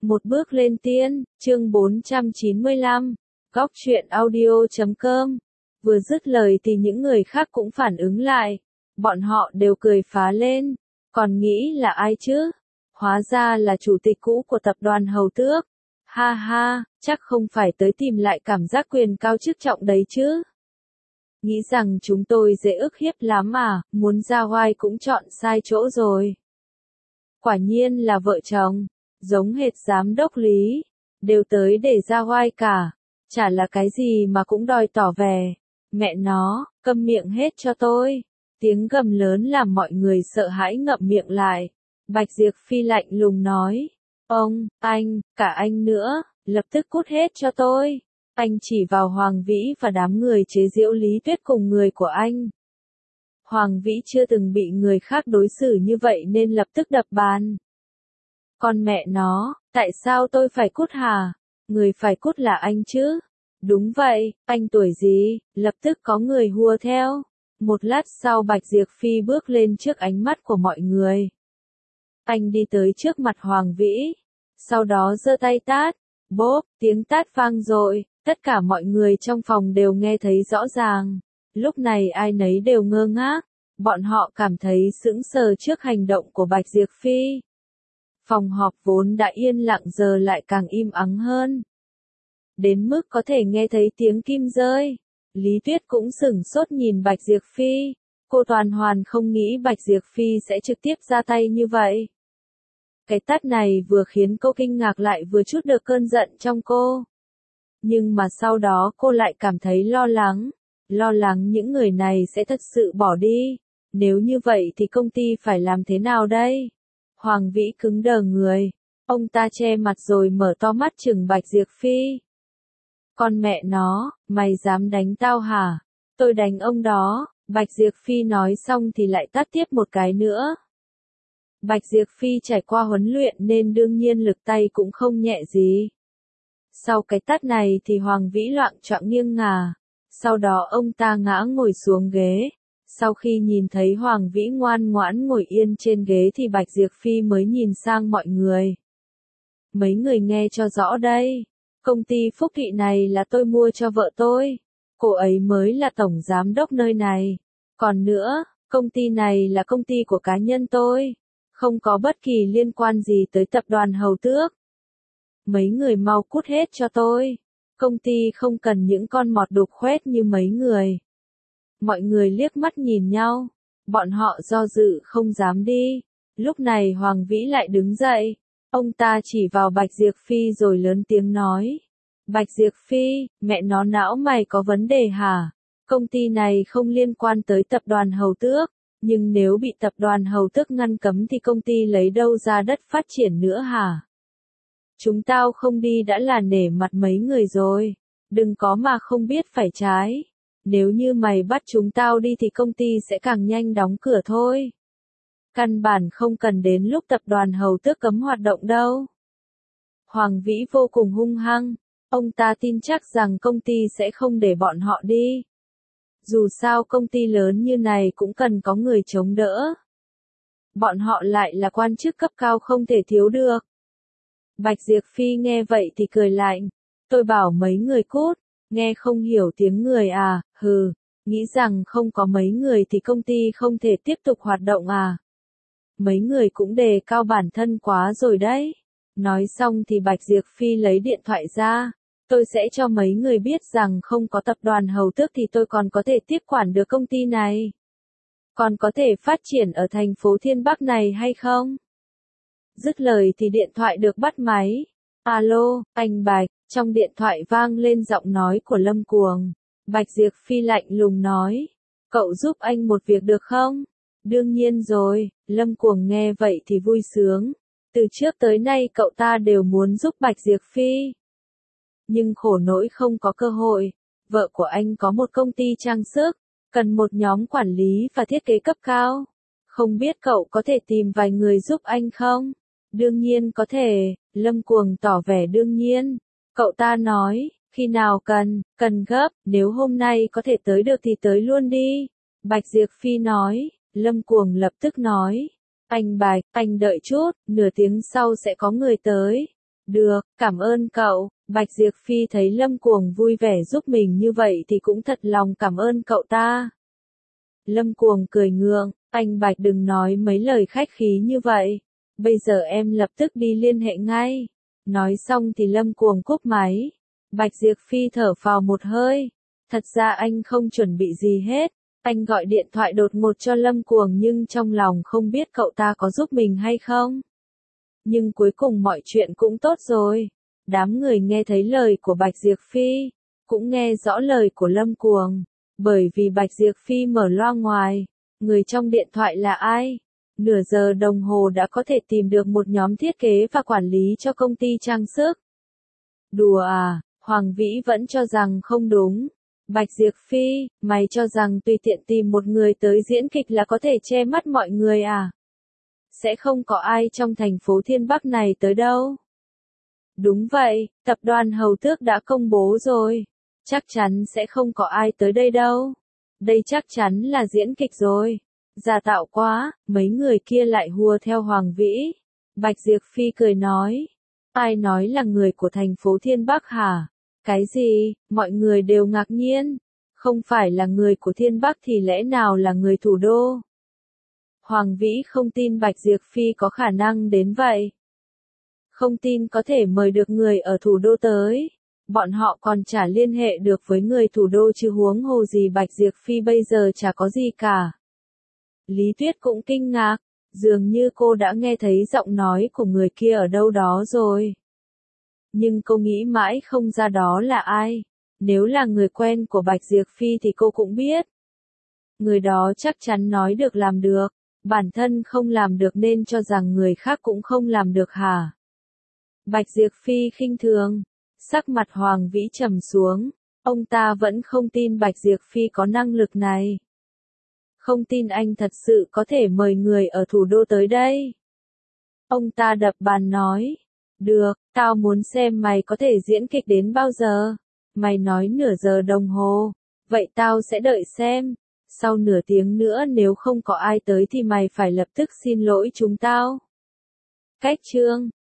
Một bước lên tiên, chương 495, góc truyện audio.com. Vừa dứt lời thì những người khác cũng phản ứng lại. Bọn họ đều cười phá lên. Còn nghĩ là ai chứ? Hóa ra là chủ tịch cũ của tập đoàn Hầu Tước. Ha ha, chắc không phải tới tìm lại cảm giác quyền cao chức trọng đấy chứ. Nghĩ rằng chúng tôi dễ ức hiếp lắm à, muốn ra oai cũng chọn sai chỗ rồi. Quả nhiên là vợ chồng, giống hệt giám đốc Lý, đều tới để ra oai cả, chả là cái gì mà cũng đòi tỏ vẻ. Mẹ nó, câm miệng hết cho tôi. Tiếng gầm lớn làm mọi người sợ hãi ngậm miệng lại. Bạch Diệp Phi lạnh lùng nói, ông, anh, cả anh nữa, lập tức cút hết cho tôi. Anh chỉ vào Hoàng Vĩ và đám người chế giễu Lý Tuyết cùng người của anh. Hoàng Vĩ chưa từng bị người khác đối xử như vậy nên lập tức đập bàn. Con mẹ nó, tại sao tôi phải cút hả? Người phải cút là anh chứ? Đúng vậy, anh tuổi gì? Lập tức có người hùa theo. Một lát sau Bạch Diệp Phi bước lên trước ánh mắt của mọi người. Anh đi tới trước mặt Hoàng Vĩ. Sau đó giơ tay tát. Bốp, tiếng tát vang dội. Tất cả mọi người trong phòng đều nghe thấy rõ ràng. Lúc này ai nấy đều ngơ ngác. Bọn họ cảm thấy sững sờ trước hành động của Bạch Diệp Phi. Phòng họp vốn đã yên lặng giờ lại càng im ắng hơn. Đến mức có thể nghe thấy tiếng kim rơi. Lý Tuyết cũng sửng sốt nhìn Bạch Diệp Phi. Cô hoàn toàn không nghĩ Bạch Diệp Phi sẽ trực tiếp ra tay như vậy. Cái tát này vừa khiến cô kinh ngạc lại vừa chút được cơn giận trong cô. Nhưng mà sau đó cô lại cảm thấy lo lắng những người này sẽ thật sự bỏ đi. Nếu như vậy thì công ty phải làm thế nào đây? Hoàng Vĩ cứng đờ người. Ông ta che mặt rồi mở to mắt chừng Bạch Diệp Phi. Con mẹ nó, mày dám đánh tao hả? Tôi đánh ông đó. Bạch Diệp Phi nói xong thì lại tát tiếp một cái nữa. Bạch Diệp Phi trải qua huấn luyện nên đương nhiên lực tay cũng không nhẹ gì. Sau cái tát này thì Hoàng Vĩ loạng choạng nghiêng ngả. Sau đó ông ta ngã ngồi xuống ghế. Sau khi nhìn thấy Hoàng Vĩ ngoan ngoãn ngồi yên trên ghế thì Bạch Diệp Phi mới nhìn sang mọi người. Mấy người nghe cho rõ đây. Công ty Phúc Thị này là tôi mua cho vợ tôi. Cô ấy mới là tổng giám đốc nơi này. Còn nữa, công ty này là công ty của cá nhân tôi. Không có bất kỳ liên quan gì tới tập đoàn Hầu Tước. Mấy người mau cút hết cho tôi. Công ty không cần những con mọt đục khoét như mấy người. Mọi người liếc mắt nhìn nhau. Bọn họ do dự không dám đi. Lúc này Hoàng Vĩ lại đứng dậy. Ông ta chỉ vào Bạch Diệp Phi rồi lớn tiếng nói. Bạch Diệp Phi, mẹ nó não mày có vấn đề hả? Công ty này không liên quan tới tập đoàn Hầu Tước. Nhưng nếu bị tập đoàn Hầu Tước ngăn cấm thì công ty lấy đâu ra đất phát triển nữa hả? Chúng tao không đi đã là nể mặt mấy người rồi. Đừng có mà không biết phải trái. Nếu như mày bắt chúng tao đi thì công ty sẽ càng nhanh đóng cửa thôi. Căn bản không cần đến lúc tập đoàn Hầu Tước cấm hoạt động đâu. Hoàng Vĩ vô cùng hung hăng. Ông ta tin chắc rằng công ty sẽ không để bọn họ đi. Dù sao công ty lớn như này cũng cần có người chống đỡ. Bọn họ lại là quan chức cấp cao không thể thiếu được. Bạch Diệp Phi nghe vậy thì cười lạnh. Tôi bảo mấy người cút, nghe không hiểu tiếng người à, hừ, nghĩ rằng không có mấy người thì công ty không thể tiếp tục hoạt động à. Mấy người cũng đề cao bản thân quá rồi đấy. Nói xong thì Bạch Diệp Phi lấy điện thoại ra. Tôi sẽ cho mấy người biết rằng không có tập đoàn Hầu Tước thì tôi còn có thể tiếp quản được công ty này. Còn có thể phát triển ở thành phố Thiên Bắc này hay không? Dứt lời thì điện thoại được bắt máy. Alo, anh Bạch, trong điện thoại vang lên giọng nói của Lâm Cuồng. Bạch Diệp Phi lạnh lùng nói. Cậu giúp anh một việc được không? Đương nhiên rồi, Lâm Cuồng nghe vậy thì vui sướng. Từ trước tới nay cậu ta đều muốn giúp Bạch Diệp Phi. Nhưng khổ nỗi không có cơ hội. Vợ của anh có một công ty trang sức, cần một nhóm quản lý và thiết kế cấp cao. Không biết cậu có thể tìm vài người giúp anh không? Đương nhiên có thể, Lâm Cuồng tỏ vẻ đương nhiên. Cậu ta nói, khi nào cần gấp, nếu hôm nay có thể tới được thì tới luôn đi. Bạch Diệp Phi nói, Lâm Cuồng lập tức nói. Anh Bạch, anh đợi chút, nửa tiếng sau sẽ có người tới. Được, cảm ơn cậu. Bạch Diệp Phi thấy Lâm Cuồng vui vẻ giúp mình như vậy thì cũng thật lòng cảm ơn cậu ta. Lâm Cuồng cười ngượng, anh Bạch đừng nói mấy lời khách khí như vậy. Bây giờ em lập tức đi liên hệ ngay. Nói xong thì Lâm Cuồng cúp máy. Bạch Diệp Phi thở phào một hơi. Thật ra anh không chuẩn bị gì hết. Anh gọi điện thoại đột ngột cho Lâm Cuồng nhưng trong lòng không biết cậu ta có giúp mình hay không. Nhưng cuối cùng mọi chuyện cũng tốt rồi. Đám người nghe thấy lời của Bạch Diệp Phi, cũng nghe rõ lời của Lâm Cuồng. Bởi vì Bạch Diệp Phi mở loa ngoài, người trong điện thoại là ai? Nửa giờ đồng hồ đã có thể tìm được một nhóm thiết kế và quản lý cho công ty trang sức. Đùa à, Hoàng Vĩ vẫn cho rằng không đúng. Bạch Diệp Phi, mày cho rằng tùy tiện tìm một người tới diễn kịch là có thể che mắt mọi người à? Sẽ không có ai trong thành phố Thiên Bắc này tới đâu. Đúng vậy, tập đoàn Hầu Tước đã công bố rồi. Chắc chắn sẽ không có ai tới đây đâu. Đây chắc chắn là diễn kịch rồi. Giả tạo quá, mấy người kia lại hùa theo Hoàng Vĩ. Bạch Diệp Phi cười nói. Ai nói là người của thành phố Thiên Bắc hả? Cái gì? Mọi người đều ngạc nhiên. Không phải là người của Thiên Bắc thì lẽ nào là người thủ đô? Hoàng Vĩ không tin Bạch Diệp Phi có khả năng đến vậy. Không tin có thể mời được người ở thủ đô tới. Bọn họ còn chả liên hệ được với người thủ đô chứ huống hồ gì Bạch Diệp Phi bây giờ chả có gì cả. Lý Tuyết cũng kinh ngạc, dường như cô đã nghe thấy giọng nói của người kia ở đâu đó rồi. Nhưng cô nghĩ mãi không ra đó là ai. Nếu là người quen của Bạch Diệp Phi thì cô cũng biết. Người đó chắc chắn nói được làm được. Bản thân không làm được nên cho rằng người khác cũng không làm được hả? Bạch Diệp Phi khinh thường. Sắc mặt Hoàng Vĩ trầm xuống. Ông ta vẫn không tin Bạch Diệp Phi có năng lực này. Không tin anh thật sự có thể mời người ở thủ đô tới đây. Ông ta đập bàn nói. Được, tao muốn xem mày có thể diễn kịch đến bao giờ. Mày nói nửa giờ đồng hồ. Vậy tao sẽ đợi xem. Sau nửa tiếng nữa nếu không có ai tới thì mày phải lập tức xin lỗi chúng tao. Cách chương